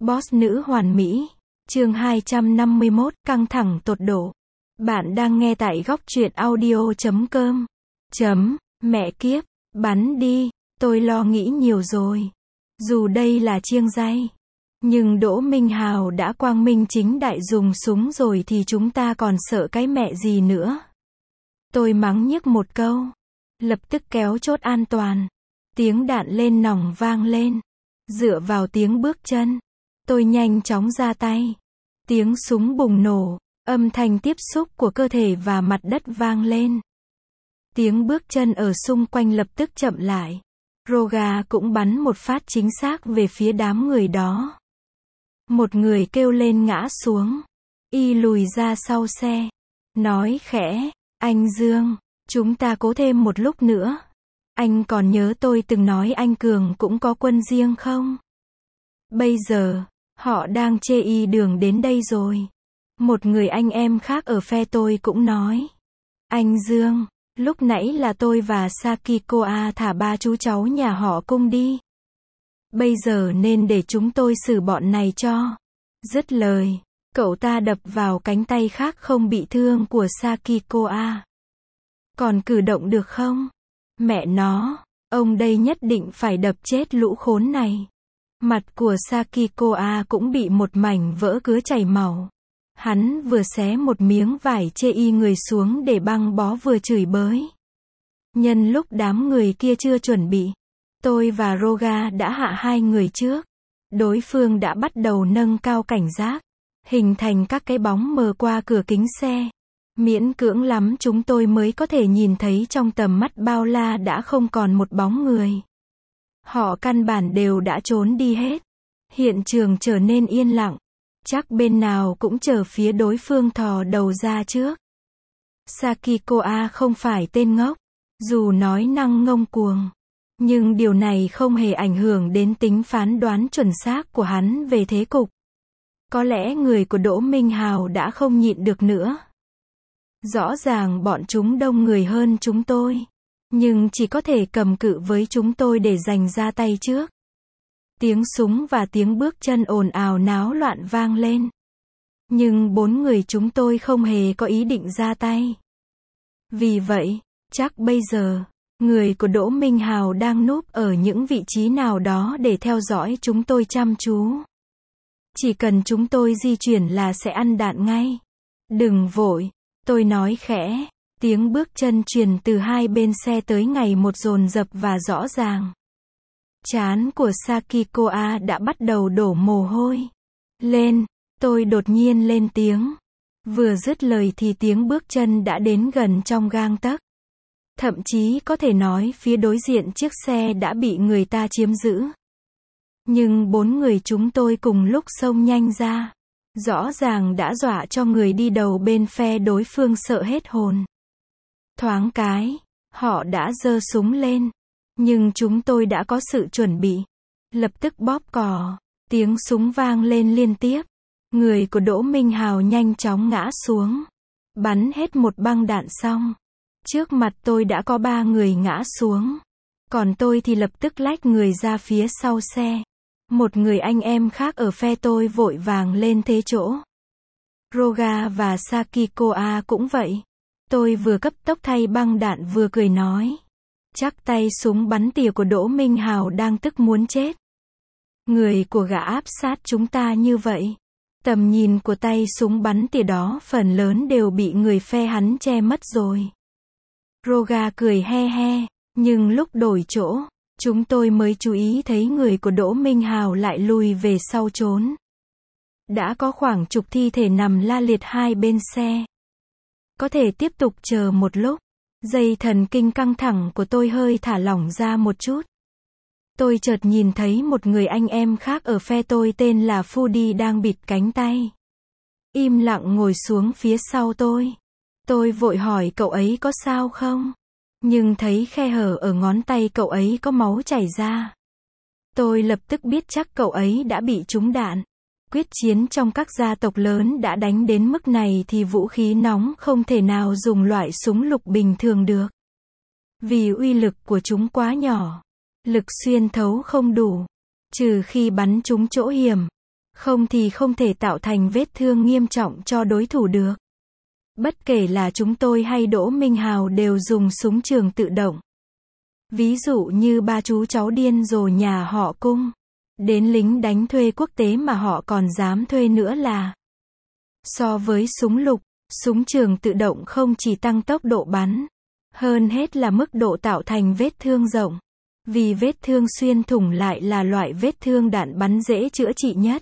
Boss nữ hoàn mỹ. Chương 251, căng thẳng tột độ. Bạn đang nghe tại góc truyện audio.com. Mẹ kiếp, bắn đi, tôi lo nghĩ nhiều rồi. Dù đây là chiêng dây, nhưng Đỗ Minh Hào đã quang minh chính đại dùng súng rồi thì chúng ta còn sợ cái mẹ gì nữa. Tôi mắng nhiếc một câu. Lập tức kéo chốt an toàn. Tiếng đạn lên nòng vang lên. Dựa vào tiếng bước chân, tôi nhanh chóng ra tay. Tiếng súng bùng nổ, âm thanh tiếp xúc của cơ thể và mặt đất vang lên. Tiếng bước chân ở xung quanh lập tức chậm lại. Roga cũng bắn một phát chính xác về phía đám người đó. Một người kêu lên ngã xuống. Y lùi ra sau xe. Nói khẽ, anh Dương, chúng ta cố thêm một lúc nữa. Anh còn nhớ tôi từng nói anh Cường cũng có quân riêng không? Bây giờ, họ đang chê y đường đến đây rồi. Một người anh em khác ở phe tôi cũng nói. Anh Dương, lúc nãy là tôi và Sakikoa thả ba chú cháu nhà họ Cung đi. Bây giờ nên để chúng tôi xử bọn này cho. Dứt lời, cậu ta đập vào cánh tay khác không bị thương của Sakikoa. Còn cử động được không? Mẹ nó, ông đây nhất định phải đập chết lũ khốn này. Mặt của Sakikoa cũng bị một mảnh vỡ cứa chảy máu. Hắn vừa xé một miếng vải chê y người xuống để băng bó vừa chửi bới. Nhân lúc đám người kia chưa chuẩn bị, tôi và Roga đã hạ hai người trước. Đối phương đã bắt đầu nâng cao cảnh giác, hình thành các cái bóng mờ qua cửa kính xe. Miễn cưỡng lắm chúng tôi mới có thể nhìn thấy trong tầm mắt bao la đã không còn một bóng người. Họ căn bản đều đã trốn đi hết. Hiện trường trở nên yên lặng. Chắc bên nào cũng chờ phía đối phương thò đầu ra trước. Sakikoa không phải tên ngốc. Dù nói năng ngông cuồng, nhưng điều này không hề ảnh hưởng đến tính phán đoán chuẩn xác của hắn về thế cục. Có lẽ người của Đỗ Minh Hào đã không nhịn được nữa. Rõ ràng bọn chúng đông người hơn chúng tôi, nhưng chỉ có thể cầm cự với chúng tôi để giành ra tay trước. Tiếng súng và tiếng bước chân ồn ào náo loạn vang lên. Nhưng bốn người chúng tôi không hề có ý định ra tay. Vì vậy, chắc bây giờ, người của Đỗ Minh Hào đang núp ở những vị trí nào đó để theo dõi chúng tôi chăm chú. Chỉ cần chúng tôi di chuyển là sẽ ăn đạn ngay. Đừng vội, tôi nói khẽ. Tiếng bước chân truyền từ hai bên xe tới ngày một dồn dập và rõ ràng. Trán của Sakikoa đã bắt đầu đổ mồ hôi. Lên, tôi đột nhiên lên tiếng. Vừa dứt lời thì tiếng bước chân đã đến gần trong gang tấc. Thậm chí có thể nói phía đối diện chiếc xe đã bị người ta chiếm giữ. Nhưng bốn người chúng tôi cùng lúc xông nhanh ra. Rõ ràng đã dọa cho người đi đầu bên phe đối phương sợ hết hồn. Thoáng cái, họ đã giơ súng lên. Nhưng chúng tôi đã có sự chuẩn bị. Lập tức bóp cò. Tiếng súng vang lên liên tiếp. Người của Đỗ Minh Hào nhanh chóng ngã xuống. Bắn hết một băng đạn xong. Trước mặt tôi đã có ba người ngã xuống. Còn tôi thì lập tức lách người ra phía sau xe. Một người anh em khác ở phe tôi vội vàng lên thế chỗ. Roga và Sakikoa cũng vậy. Tôi vừa cấp tốc thay băng đạn vừa cười nói. Chắc tay súng bắn tỉa của Đỗ Minh Hào đang tức muốn chết. Người của gã áp sát chúng ta như vậy. Tầm nhìn của tay súng bắn tỉa đó phần lớn đều bị người phe hắn che mất rồi. Roga cười he he, nhưng lúc đổi chỗ, chúng tôi mới chú ý thấy người của Đỗ Minh Hào lại lùi về sau trốn. Đã có khoảng chục thi thể nằm la liệt hai bên xe. Có thể tiếp tục chờ một lúc. Dây thần kinh căng thẳng của tôi hơi thả lỏng ra một chút. Tôi chợt nhìn thấy một người anh em khác ở phe tôi tên là Fudi đang bịt cánh tay. Im lặng ngồi xuống phía sau tôi. Tôi vội hỏi cậu ấy có sao không? Nhưng thấy khe hở ở ngón tay cậu ấy có máu chảy ra. Tôi lập tức biết chắc cậu ấy đã bị trúng đạn. Quyết chiến trong các gia tộc lớn đã đánh đến mức này thì vũ khí nóng không thể nào dùng loại súng lục bình thường được. Vì uy lực của chúng quá nhỏ. Lực xuyên thấu không đủ. Trừ khi bắn trúng chỗ hiểm. Không thì không thể tạo thành vết thương nghiêm trọng cho đối thủ được. Bất kể là chúng tôi hay Đỗ Minh Hào đều dùng súng trường tự động. Ví dụ như ba chú cháu điên rồ nhà họ Cung. Đến lính đánh thuê quốc tế mà họ còn dám thuê nữa là. So với súng lục, súng trường tự động không chỉ tăng tốc độ bắn. Hơn hết là mức độ tạo thành vết thương rộng. Vì vết thương xuyên thủng lại là loại vết thương đạn bắn dễ chữa trị nhất.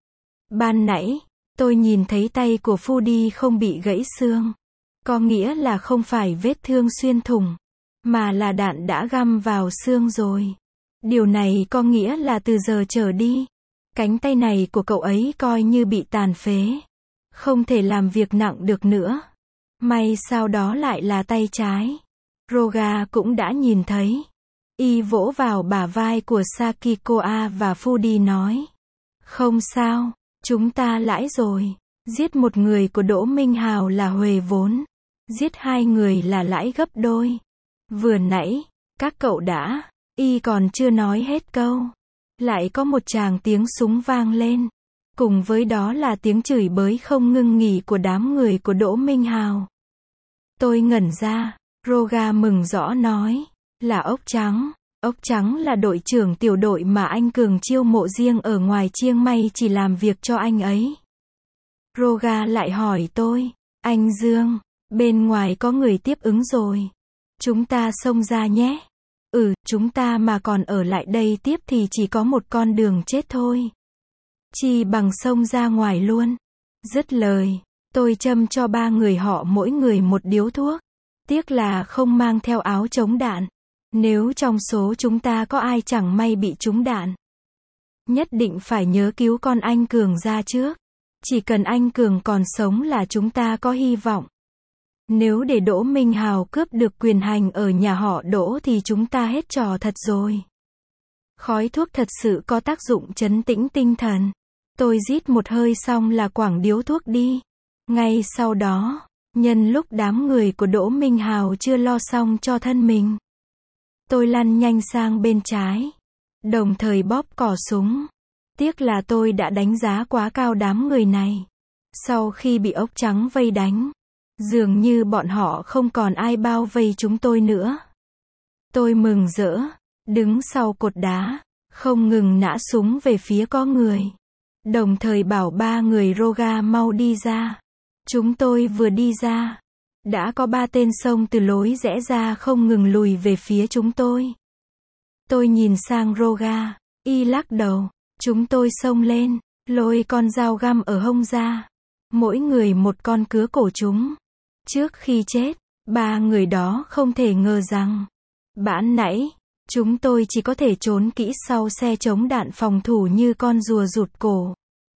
Ban nãy, tôi nhìn thấy tay của Fudy không bị gãy xương. Có nghĩa là không phải vết thương xuyên thủng, mà là đạn đã găm vào xương rồi. Điều này có nghĩa là từ giờ trở đi, cánh tay này của cậu ấy coi như bị tàn phế. Không thể làm việc nặng được nữa. May sao đó lại là tay trái. Roga cũng đã nhìn thấy. Y vỗ vào bả vai của Sakikoa và Fudy nói. Không sao, chúng ta lãi rồi. Giết một người của Đỗ Minh Hào là huề vốn. Giết hai người là lãi gấp đôi. Vừa nãy, các cậu đã. Y còn chưa nói hết câu. Lại có một tràng tiếng súng vang lên. Cùng với đó là tiếng chửi bới không ngưng nghỉ của đám người của Đỗ Minh Hào. Tôi ngẩn ra. Roga mừng rõ nói. Là ốc trắng. Ốc trắng là đội trưởng tiểu đội mà anh Cường chiêu mộ riêng ở ngoài Chiang Mai chỉ làm việc cho anh ấy. Roga lại hỏi tôi. Anh Dương, bên ngoài có người tiếp ứng rồi. Chúng ta xông ra nhé. Chúng ta mà còn ở lại đây tiếp thì chỉ có một con đường chết thôi. Chi bằng xông ra ngoài luôn. Dứt lời, tôi châm cho ba người họ mỗi người một điếu thuốc. Tiếc là không mang theo áo chống đạn. Nếu trong số chúng ta có ai chẳng may bị trúng đạn, nhất định phải nhớ cứu con anh Cường ra trước. Chỉ cần anh Cường còn sống là chúng ta có hy vọng. Nếu để Đỗ Minh Hào cướp được quyền hành ở nhà họ Đỗ thì chúng ta hết trò thật rồi. Khói thuốc thật sự có tác dụng trấn tĩnh tinh thần. Tôi rít một hơi xong là quẳng điếu thuốc đi. Ngay sau đó, nhân lúc đám người của Đỗ Minh Hào chưa lo xong cho thân mình, tôi lăn nhanh sang bên trái, đồng thời bóp cò súng. Tiếc là tôi đã đánh giá quá cao đám người này. Sau khi bị ốc trắng vây đánh, dường như bọn họ không còn ai bao vây chúng tôi nữa. Tôi mừng rỡ, đứng sau cột đá, không ngừng nã súng về phía có người. Đồng thời bảo ba người Roga mau đi ra. Chúng tôi vừa đi ra, đã có ba tên xông từ lối rẽ ra không ngừng lùi về phía chúng tôi. Tôi nhìn sang Roga, y lắc đầu. Chúng tôi xông lên, lôi con dao găm ở hông ra. Mỗi người một con cứa cổ chúng. Trước khi chết, ba người đó không thể ngờ rằng, ban nãy, chúng tôi chỉ có thể trốn kỹ sau xe chống đạn phòng thủ như con rùa rụt cổ.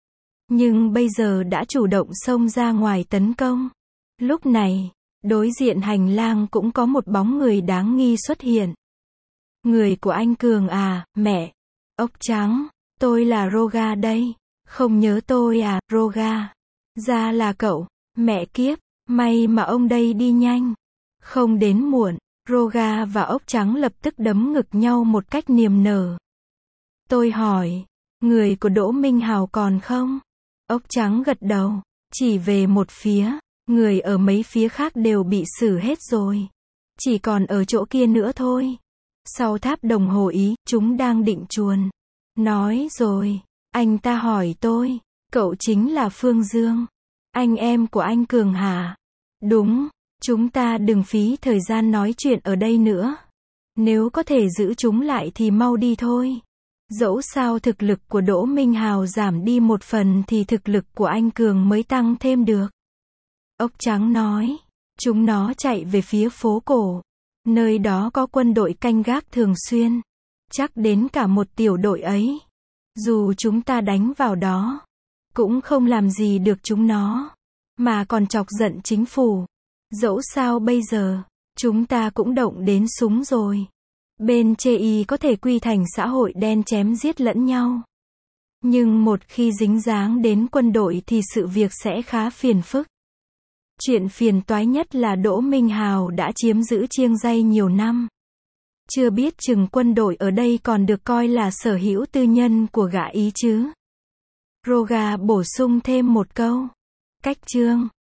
Nhưng bây giờ đã chủ động xông ra ngoài tấn công. Lúc này, đối diện hành lang cũng có một bóng người đáng nghi xuất hiện. Người của anh Cường à, mẹ. Ốc trắng, tôi là Roga đây. Không nhớ tôi à, Roga. Ra là cậu, mẹ kiếp, may mà ông đây đi nhanh. Không đến muộn, Roga và ốc trắng lập tức đấm ngực nhau một cách niềm nở. Tôi hỏi, người của Đỗ Minh Hào còn không? Ốc trắng gật đầu, chỉ về một phía, người ở mấy phía khác đều bị xử hết rồi. Chỉ còn ở chỗ kia nữa thôi. Sau tháp đồng hồ Ý, chúng đang định chuồn. Nói rồi, anh ta hỏi tôi, cậu chính là Phương Dương, anh em của anh Cường hả? Đúng, chúng ta đừng phí thời gian nói chuyện ở đây nữa. Nếu có thể giữ chúng lại thì mau đi thôi. Dẫu sao thực lực của Đỗ Minh Hào giảm đi một phần thì thực lực của anh Cường mới tăng thêm được. Ốc trắng nói, chúng nó chạy về phía phố cổ. Nơi đó có quân đội canh gác thường xuyên. Chắc đến cả một tiểu đội ấy. Dù chúng ta đánh vào đó, cũng không làm gì được chúng nó, mà còn chọc giận chính phủ. Dẫu sao bây giờ, chúng ta cũng động đến súng rồi. Bên chê y có thể quy thành xã hội đen chém giết lẫn nhau. Nhưng một khi dính dáng đến quân đội thì sự việc sẽ khá phiền phức. Chuyện phiền toái nhất là Đỗ Minh Hào đã chiếm giữ Chiang Rai nhiều năm. Chưa biết chừng quân đội ở đây còn được coi là sở hữu tư nhân của gã Ý chứ. Roga bổ sung thêm một câu. Cách chương